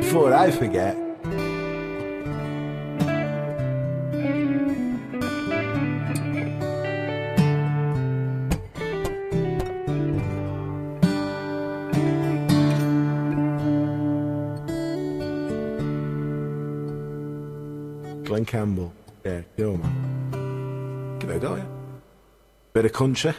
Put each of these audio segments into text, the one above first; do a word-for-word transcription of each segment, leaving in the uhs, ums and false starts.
before I forget. Glenn Campbell, yeah, cool man. Give it a go, yeah. Bit of country.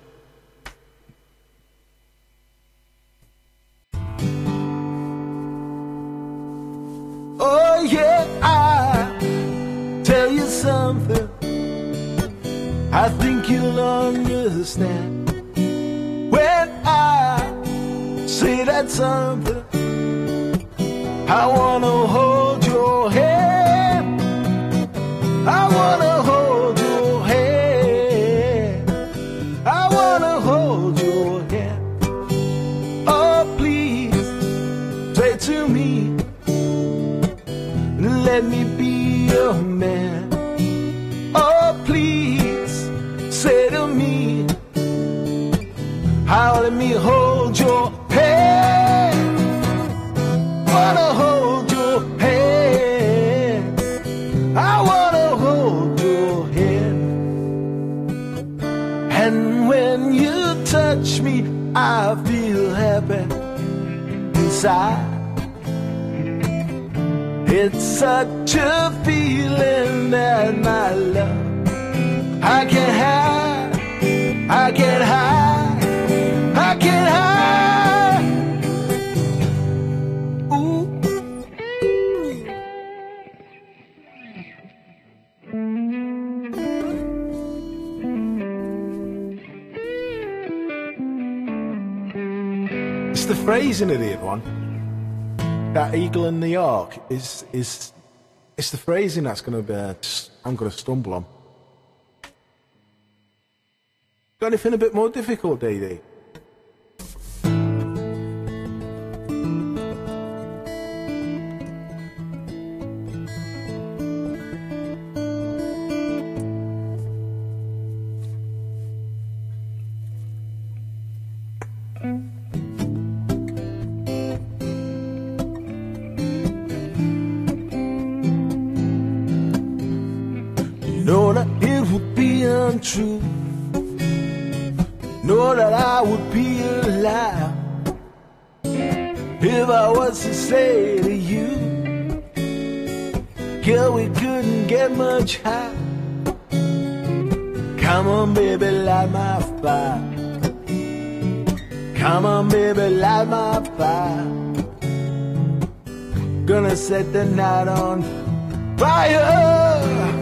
Oh yeah, I tell you something I think you'll understand when I say that something. I wanna hold your hand, I wanna hold your hand, I wanna hold your hand. Oh please, say to me, let me be your man. Oh please, say to me, how let me hold your hand. Wanna hold your hand, I wanna hold your hand. And when you touch me, I feel happy inside. It's such a feeling that my love I can't hide, I can't hide, I can't hide. Ooh. It's the phrasing of the other one. That Eagle in New York is is it's the phrasing that's going to be uh, I'm going to stumble on. Got anything a bit more difficult, D D? Know that it would be untrue, know that I would be a liar if I was to say to you, girl, we couldn't get much higher. Come on baby, light my fire. Come on baby, light my fire. Gonna set the night on fire.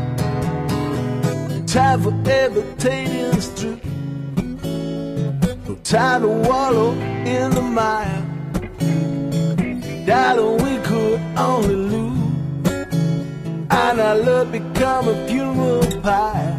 Time for everything through. No time to wallow in the mire. Darling, we could only lose, and our love become a funeral pyre.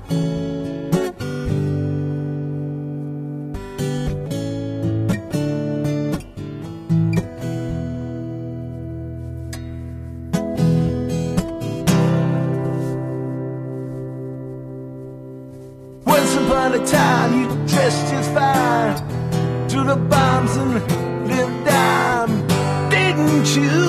Upon a time you dressed just fine, to the bombs and lived down, didn't you?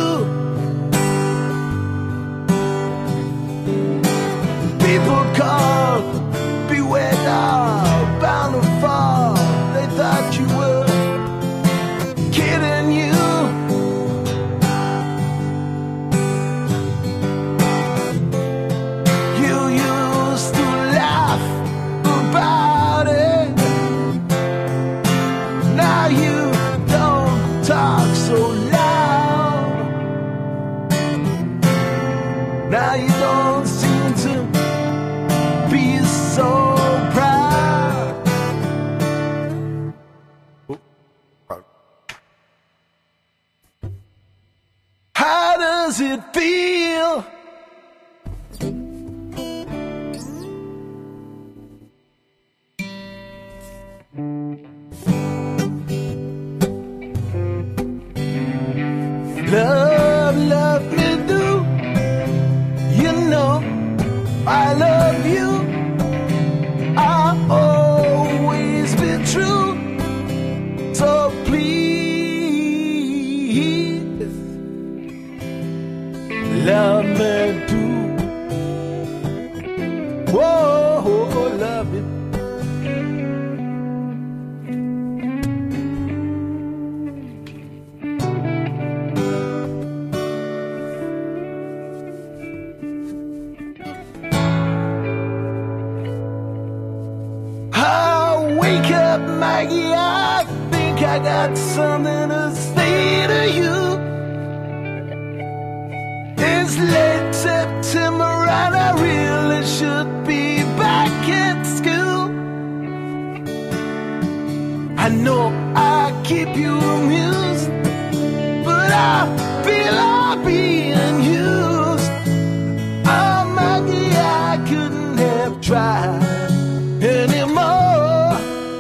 People call, beware dog, bound to fall. They thought you were kidding you. You used to laugh about it. Now you don't talk so loud. Now you don't seem to be so proud. How does it feel? Love, love me do. You know I love you. I'll always be true. So please I got something to say to you. It's late September and I really should be back at school. I know I keep you amused, but I feel I'm being used. Oh, Maggie, I couldn't have tried anymore.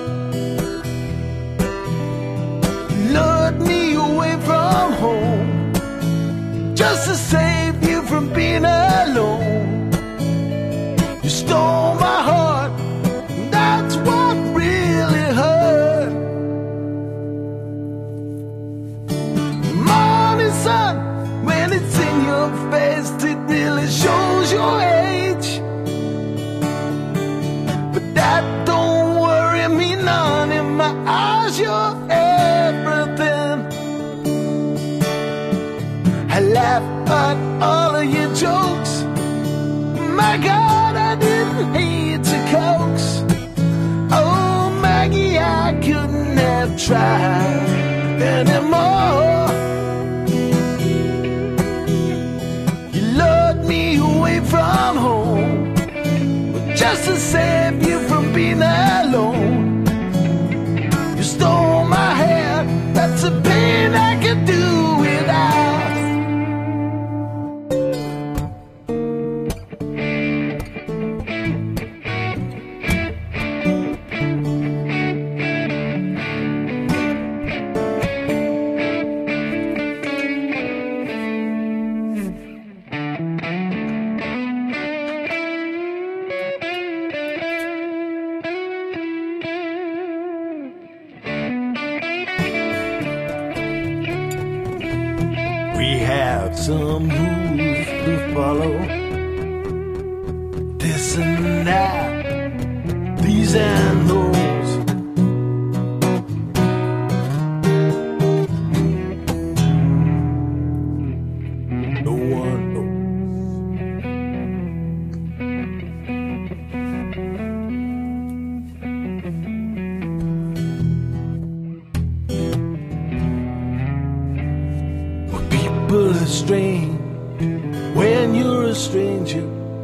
Lured me away from home just to save you from being alone. You stole my heart, that's what really hurt. Morning sun, when it's in your face, it really shows your age. But that don't worry me none. In my eyes you're everything. I laugh at all of your jokes. My God, I didn't hate to coax. Oh, Maggie, I couldn't have tried anymore. You lured me away from home just to save you from being alone. You stole my heart, that's a pain I could do without. We have some rules to follow. This and that, these and those. No one knows. People are strange when you're a stranger.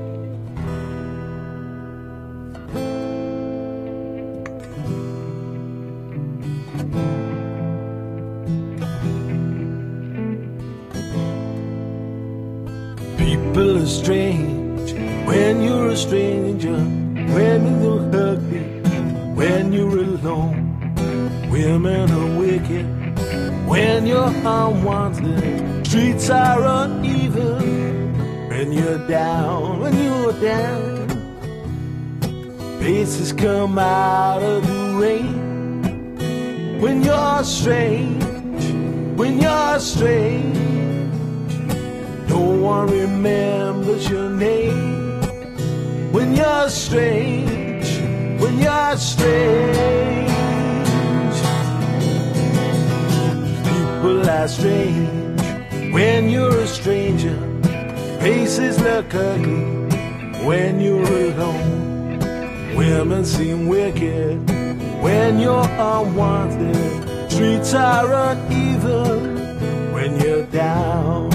People are strange when you're a stranger. When you hug me, when you're alone. Women are wicked when you're unwanted. Streets are uneven when you're down, when you're down. Faces come out of the rain when you're strange, when you're strange. No one remembers your name when you're strange, when you're strange. People are strange when you're a stranger. Faces look ugly when you're alone. Women seem wicked when you're unwanted. Streets are uneven when you're down.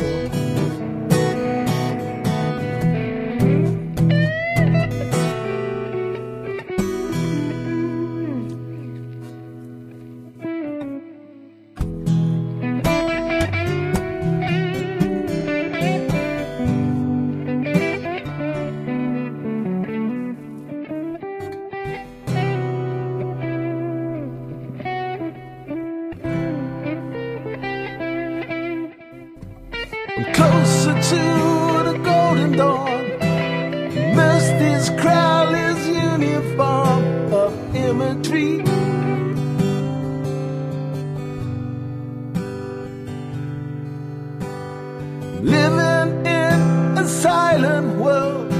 Closer to the golden dawn, Misty's Crowley's uniform of imagery. Living in a silent world,